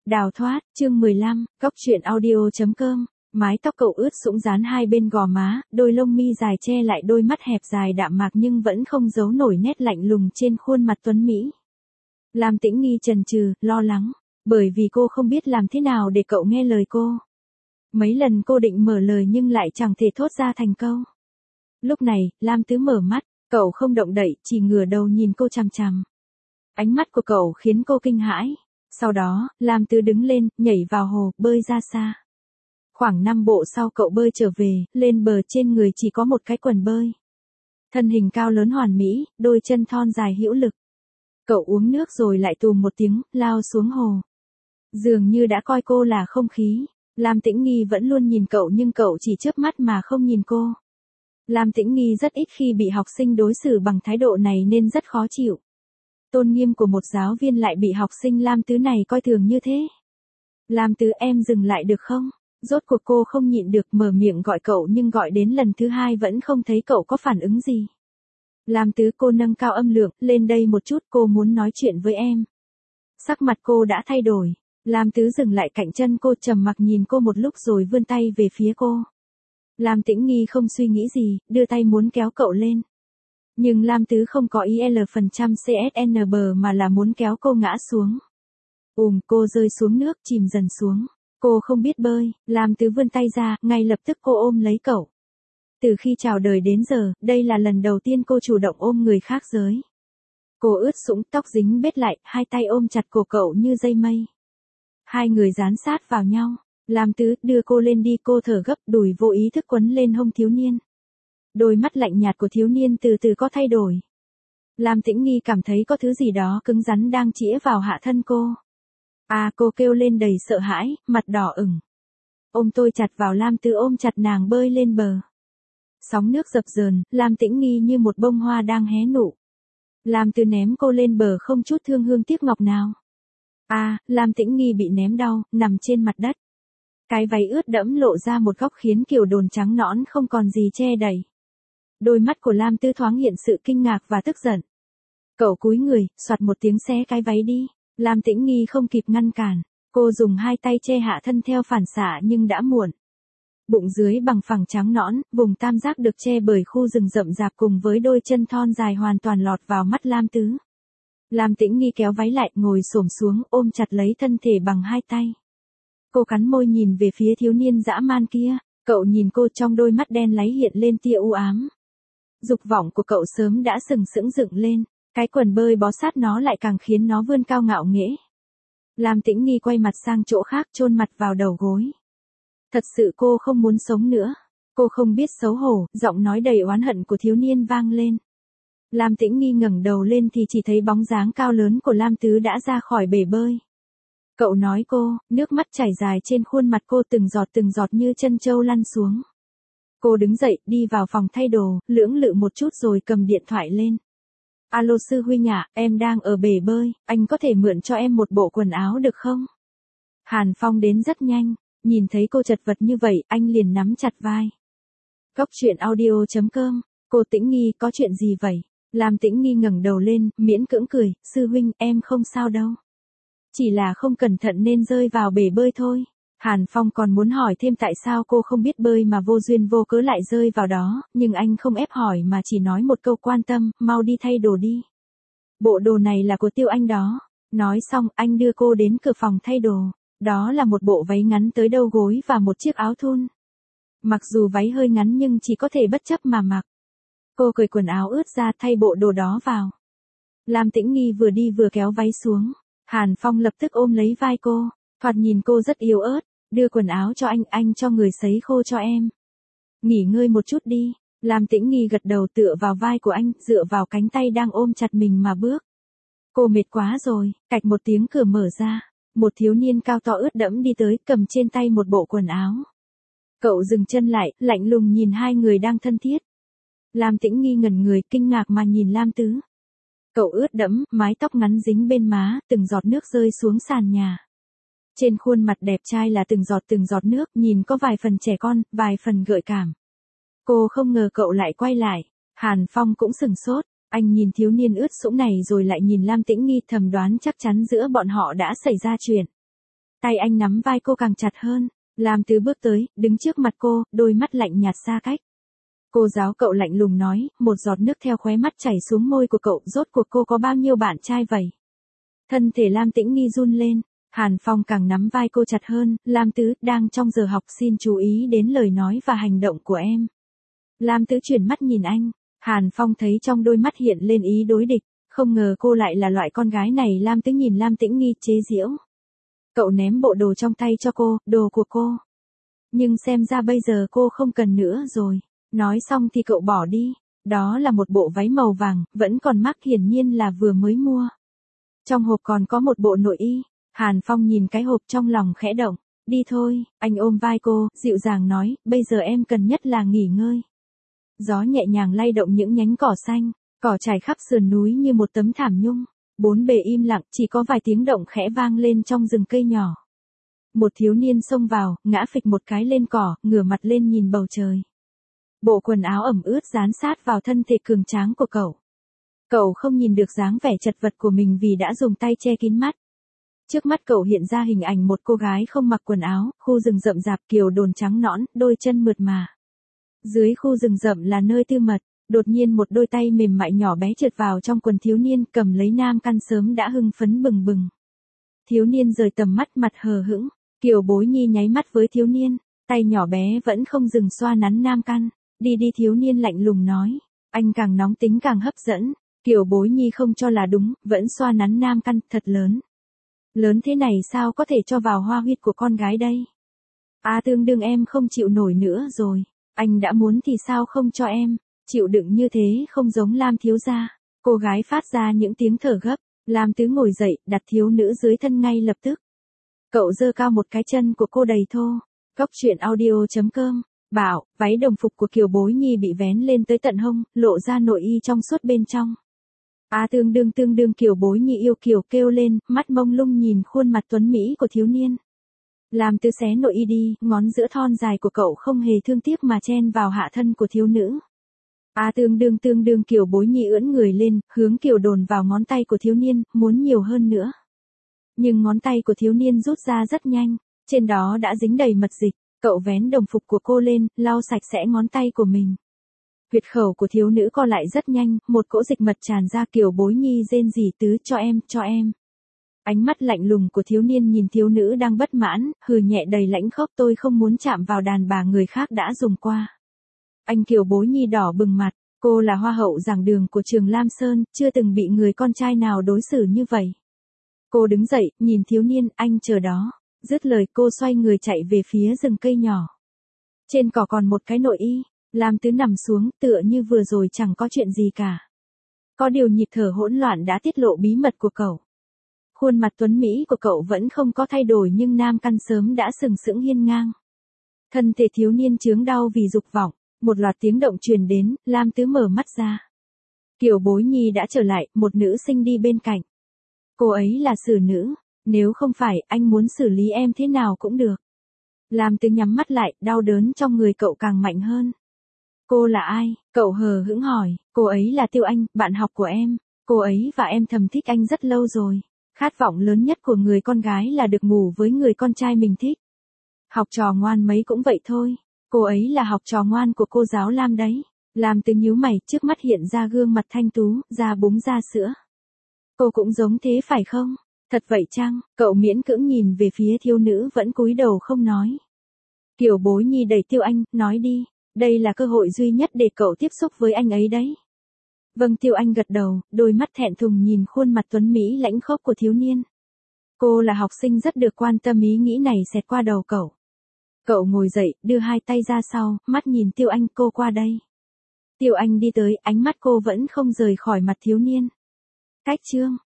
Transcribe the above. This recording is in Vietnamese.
Đào thoát, chương 15, góc truyện audio.com. Mái tóc cậu ướt sũng dán hai bên gò má, đôi lông mi dài che lại đôi mắt hẹp dài đạm mạc nhưng vẫn không giấu nổi nét lạnh lùng trên khuôn mặt tuấn mỹ. Lam Tĩnh Nghi chần chừ, lo lắng, bởi vì cô không biết làm thế nào để cậu nghe lời cô. Mấy lần cô định mở lời nhưng lại chẳng thể thốt ra thành câu. Lúc này, Lam Tứ mở mắt, cậu không động đậy, chỉ ngửa đầu nhìn cô chằm chằm. Ánh mắt của cậu khiến cô kinh hãi. Sau đó, Lam Tứ đứng lên, nhảy vào hồ, bơi ra xa. Khoảng 5 bộ sau cậu bơi trở về, lên bờ trên người chỉ có một cái quần bơi. Thân hình cao lớn hoàn mỹ, đôi chân thon dài hữu lực. Cậu uống nước rồi lại tùm một tiếng, lao xuống hồ. Dường như đã coi cô là không khí. Lam Tĩnh Nghi vẫn luôn nhìn cậu nhưng cậu chỉ chớp mắt mà không nhìn cô. Lam Tĩnh Nghi rất ít khi bị học sinh đối xử bằng thái độ này nên rất khó chịu. Tôn nghiêm của một giáo viên lại bị học sinh Lam Tứ này coi thường như thế. Lam Tứ, em dừng lại được không? Rốt cuộc cô không nhịn được mở miệng gọi cậu nhưng gọi đến lần thứ hai vẫn không thấy cậu có phản ứng gì. Lam Tứ, cô nâng cao âm lượng, lên đây một chút, cô muốn nói chuyện với em. Sắc mặt cô đã thay đổi. Lam Tứ dừng lại cạnh chân cô, trầm mặc nhìn cô một lúc rồi vươn tay về phía cô. Lam Tĩnh Nghi không suy nghĩ gì, đưa tay muốn kéo cậu lên. Nhưng Lam Tứ không có ý CSNB mà là muốn kéo cô ngã xuống. Cô rơi xuống nước, chìm dần xuống. Cô không biết bơi, Lam Tứ vươn tay ra, ngay lập tức cô ôm lấy cậu. Từ khi chào đời đến giờ, đây là lần đầu tiên cô chủ động ôm người khác giới. Cô ướt sũng, tóc dính bết lại, hai tay ôm chặt cổ cậu như dây mây. Hai người dán sát vào nhau. Lam Tứ, đưa cô lên đi, cô thở gấp, đùi vô ý thức quấn lên hông thiếu niên. Đôi mắt lạnh nhạt của thiếu niên từ từ có thay đổi. Lam Tĩnh Nghi cảm thấy có thứ gì đó cứng rắn đang chĩa vào hạ thân cô. Cô kêu lên đầy sợ hãi, mặt đỏ ửng. Ôm tôi chặt vào, Lam Tứ ôm chặt nàng bơi lên bờ. Sóng nước dập dờn, Lam Tĩnh Nghi như một bông hoa đang hé nụ. Lam Tứ ném cô lên bờ không chút thương hương tiếc ngọc nào. Lam Tĩnh Nghi bị ném đau, nằm trên mặt đất. Cái váy ướt đẫm lộ ra một góc khiến kiểu đồn trắng nõn không còn gì che đậy. Đôi mắt của Lam Tứ thoáng hiện sự kinh ngạc và tức giận. Cậu cúi người, soạt một tiếng xé cái váy đi. Lam Tĩnh Nghi không kịp ngăn cản. Cô dùng hai tay che hạ thân theo phản xạ nhưng đã muộn. Bụng dưới bằng phẳng trắng nõn, vùng tam giác được che bởi khu rừng rậm rạp cùng với đôi chân thon dài hoàn toàn lọt vào mắt Lam Tứ. Lam Tĩnh Nghi kéo váy lại, ngồi xổm xuống, ôm chặt lấy thân thể bằng hai tay. Cô cắn môi nhìn về phía thiếu niên dã man kia. Cậu nhìn cô, trong đôi mắt đen láy hiện lên tia u ám. Dục vọng của cậu sớm đã sừng sững dựng lên. Cái quần bơi bó sát nó lại càng khiến nó vươn cao ngạo nghễ. Lam Tĩnh Nghi quay mặt sang chỗ khác, chôn mặt vào đầu gối. Thật sự cô không muốn sống nữa. Cô không biết xấu hổ, giọng nói đầy oán hận của thiếu niên vang lên. Lam Tĩnh Nghi ngẩng đầu lên thì chỉ thấy bóng dáng cao lớn của Lam Tứ đã ra khỏi bể bơi. Cậu nói cô, nước mắt chảy dài trên khuôn mặt cô từng giọt như chân trâu lăn xuống. Cô đứng dậy, đi vào phòng thay đồ, lưỡng lự một chút rồi cầm điện thoại lên. Alo sư huynh ạ, em đang ở bể bơi, anh có thể mượn cho em một bộ quần áo được không? Hàn Phong đến rất nhanh, nhìn thấy cô chật vật như vậy, anh liền nắm chặt vai. Góc truyện audio.com, cô Tĩnh Nghi, có chuyện gì vậy? Lam Tĩnh Nghi ngẩng đầu lên, miễn cưỡng cười, sư huynh, em không sao đâu. Chỉ là không cẩn thận nên rơi vào bể bơi thôi. Hàn Phong còn muốn hỏi thêm tại sao cô không biết bơi mà vô duyên vô cớ lại rơi vào đó, nhưng anh không ép hỏi mà chỉ nói một câu quan tâm, mau đi thay đồ đi. Bộ đồ này là của Tiêu Anh đó. Nói xong, anh đưa cô đến cửa phòng thay đồ. Đó là một bộ váy ngắn tới đầu gối và một chiếc áo thun. Mặc dù váy hơi ngắn nhưng chỉ có thể bất chấp mà mặc. Cô cởi quần áo ướt ra thay bộ đồ đó vào. Lam Tĩnh Nghi vừa đi vừa kéo váy xuống. Hàn Phong lập tức ôm lấy vai cô. Thoạt nhìn cô rất yếu ớt. Đưa quần áo cho anh cho người sấy khô cho em. Nghỉ ngơi một chút đi. Lam Tĩnh Nghi gật đầu, tựa vào vai của anh, dựa vào cánh tay đang ôm chặt mình mà bước. Cô mệt quá rồi. Cạch một tiếng, cửa mở ra. Một thiếu niên cao to ướt đẫm đi tới, cầm trên tay một bộ quần áo. Cậu dừng chân lại, lạnh lùng nhìn hai người đang thân thiết. Lam Tĩnh Nghi ngẩn người, kinh ngạc mà nhìn Lam Tứ. Cậu ướt đẫm, mái tóc ngắn dính bên má, từng giọt nước rơi xuống sàn nhà. Trên khuôn mặt đẹp trai là từng giọt nước, nhìn có vài phần trẻ con, vài phần gợi cảm. Cô không ngờ cậu lại quay lại. Hàn Phong cũng sừng sốt. Anh nhìn thiếu niên ướt sũng này rồi lại nhìn Lam Tĩnh Nghi, thầm đoán chắc chắn giữa bọn họ đã xảy ra chuyện. Tay anh nắm vai cô càng chặt hơn. Lam Tứ bước tới, đứng trước mặt cô, đôi mắt lạnh nhạt xa cách. Cô giáo cậu lạnh lùng nói, một giọt nước theo khóe mắt chảy xuống môi của cậu, rốt cuộc cô có bao nhiêu bạn trai vậy? Thân thể Lam Tĩnh Nghi run lên, Hàn Phong càng nắm vai cô chặt hơn, Lam Tứ, đang trong giờ học xin chú ý đến lời nói và hành động của em. Lam Tứ chuyển mắt nhìn anh, Hàn Phong thấy trong đôi mắt hiện lên ý đối địch, không ngờ cô lại là loại con gái này. Lam Tứ nhìn Lam Tĩnh Nghi chế giễu. Cậu ném bộ đồ trong tay cho cô, đồ của cô. Nhưng xem ra bây giờ cô không cần nữa rồi. Nói xong thì cậu bỏ đi. Đó là một bộ váy màu vàng, vẫn còn mác, hiển nhiên là vừa mới mua. Trong hộp còn có một bộ nội y. Hàn Phong nhìn cái hộp trong lòng khẽ động. Đi thôi, anh ôm vai cô, dịu dàng nói, bây giờ em cần nhất là nghỉ ngơi. Gió nhẹ nhàng lay động những nhánh cỏ xanh, cỏ trải khắp sườn núi như một tấm thảm nhung. Bốn bề im lặng, chỉ có vài tiếng động khẽ vang lên trong rừng cây nhỏ. Một thiếu niên xông vào, ngã phịch một cái lên cỏ, ngửa mặt lên nhìn bầu trời. Bộ quần áo ẩm ướt dán sát vào thân thể cường tráng của cậu. Cậu không nhìn được dáng vẻ chật vật của mình vì đã dùng tay che kín mắt. Trước mắt cậu hiện ra hình ảnh một cô gái không mặc quần áo, khu rừng rậm rạp, kiều đồn trắng nõn, đôi chân mượt mà. Dưới khu rừng rậm là nơi tư mật, đột nhiên một đôi tay mềm mại nhỏ bé trượt vào trong quần thiếu niên, cầm lấy nam căn sớm đã hưng phấn bừng bừng. Thiếu niên rời tầm mắt, mặt hờ hững, Kiều Bối Nhi nháy mắt với thiếu niên, tay nhỏ bé vẫn không dừng xoa nắn nam căn. Đi đi, thiếu niên lạnh lùng nói, anh càng nóng tính càng hấp dẫn. Kiều Bối Nhi không cho là đúng, vẫn xoa nắn nam căn, thật lớn. Lớn thế này sao có thể cho vào hoa huyết của con gái đây? Tương đương em không chịu nổi nữa rồi. Anh đã muốn thì sao không cho em? Chịu đựng như thế không giống Lam thiếu gia. Cô gái phát ra những tiếng thở gấp. Lam Tứ ngồi dậy, đặt thiếu nữ dưới thân ngay lập tức. Cậu giơ cao một cái chân của cô đầy thô. Góc truyện audio.com. Bảo, váy đồng phục của Kiều Bối Nhi bị vén lên tới tận hông, lộ ra nội y trong suốt bên trong. Tương đương, Kiều Bối Nhi yêu kiều kêu lên, mắt mông lung nhìn khuôn mặt tuấn mỹ của thiếu niên. Làm Tứ xé nội y đi, ngón giữa thon dài của cậu không hề thương tiếc mà chen vào hạ thân của thiếu nữ. Tương đương, Kiều Bối Nhi ưỡn người lên, hướng kiều đồn vào ngón tay của thiếu niên, muốn nhiều hơn nữa. Nhưng ngón tay của thiếu niên rút ra rất nhanh, trên đó đã dính đầy mật dịch. Cậu vén đồng phục của cô lên, lau sạch sẽ ngón tay của mình. Huyệt khẩu của thiếu nữ co lại rất nhanh, một cỗ dịch mật tràn ra. Kiều Bối Nhi rên rỉ, Tứ, cho em. Ánh mắt lạnh lùng của thiếu niên nhìn thiếu nữ đang bất mãn, hừ nhẹ đầy lãnh khốc, tôi không muốn chạm vào đàn bà người khác đã dùng qua. Anh Kiều Bối Nhi đỏ bừng mặt, cô là hoa hậu giảng đường của trường Lam Sơn, chưa từng bị người con trai nào đối xử như vậy. Cô đứng dậy, nhìn thiếu niên, anh chờ đó. Dứt lời cô xoay người chạy về phía rừng cây nhỏ. Trên cỏ còn một cái nội y, Lam Tứ nằm xuống tựa như vừa rồi chẳng có chuyện gì cả. Có điều nhịp thở hỗn loạn đã tiết lộ bí mật của cậu. Khuôn mặt tuấn mỹ của cậu vẫn không có thay đổi nhưng nam căn sớm đã sừng sững hiên ngang. Thân thể thiếu niên chướng đau vì dục vọng, một loạt tiếng động truyền đến, Lam Tứ mở mắt ra. Kiều Bối Nhi đã trở lại, một nữ sinh đi bên cạnh. Cô ấy là xử nữ. Nếu không phải, anh muốn xử lý em thế nào cũng được. Lam Tứ nhắm mắt lại, đau đớn trong người cậu càng mạnh hơn. Cô là ai? Cậu hờ hững hỏi. Cô ấy là Tiêu Anh, bạn học của em. Cô ấy và em thầm thích anh rất lâu rồi. Khát vọng lớn nhất của người con gái là được ngủ với người con trai mình thích. Học trò ngoan mấy cũng vậy thôi. Cô ấy là học trò ngoan của cô giáo Lam đấy. Lam Tứ nhíu mày, trước mắt hiện ra gương mặt thanh tú, da búng da sữa. Cô cũng giống thế phải không? Thật vậy chăng? Cậu miễn cưỡng nhìn về phía thiếu nữ vẫn cúi đầu không nói. Kiều Bối Nhi đẩy Tiêu Anh, nói đi, đây là cơ hội duy nhất để cậu tiếp xúc với anh ấy đấy. Vâng, Tiêu Anh gật đầu, đôi mắt thẹn thùng nhìn khuôn mặt tuấn mỹ lãnh khốc của thiếu niên. Cô là học sinh rất được quan tâm, ý nghĩ này xẹt qua đầu cậu. Cậu ngồi dậy, đưa hai tay ra sau, mắt nhìn Tiêu Anh, cô qua đây. Tiêu Anh đi tới, ánh mắt cô vẫn không rời khỏi mặt thiếu niên. Cách chương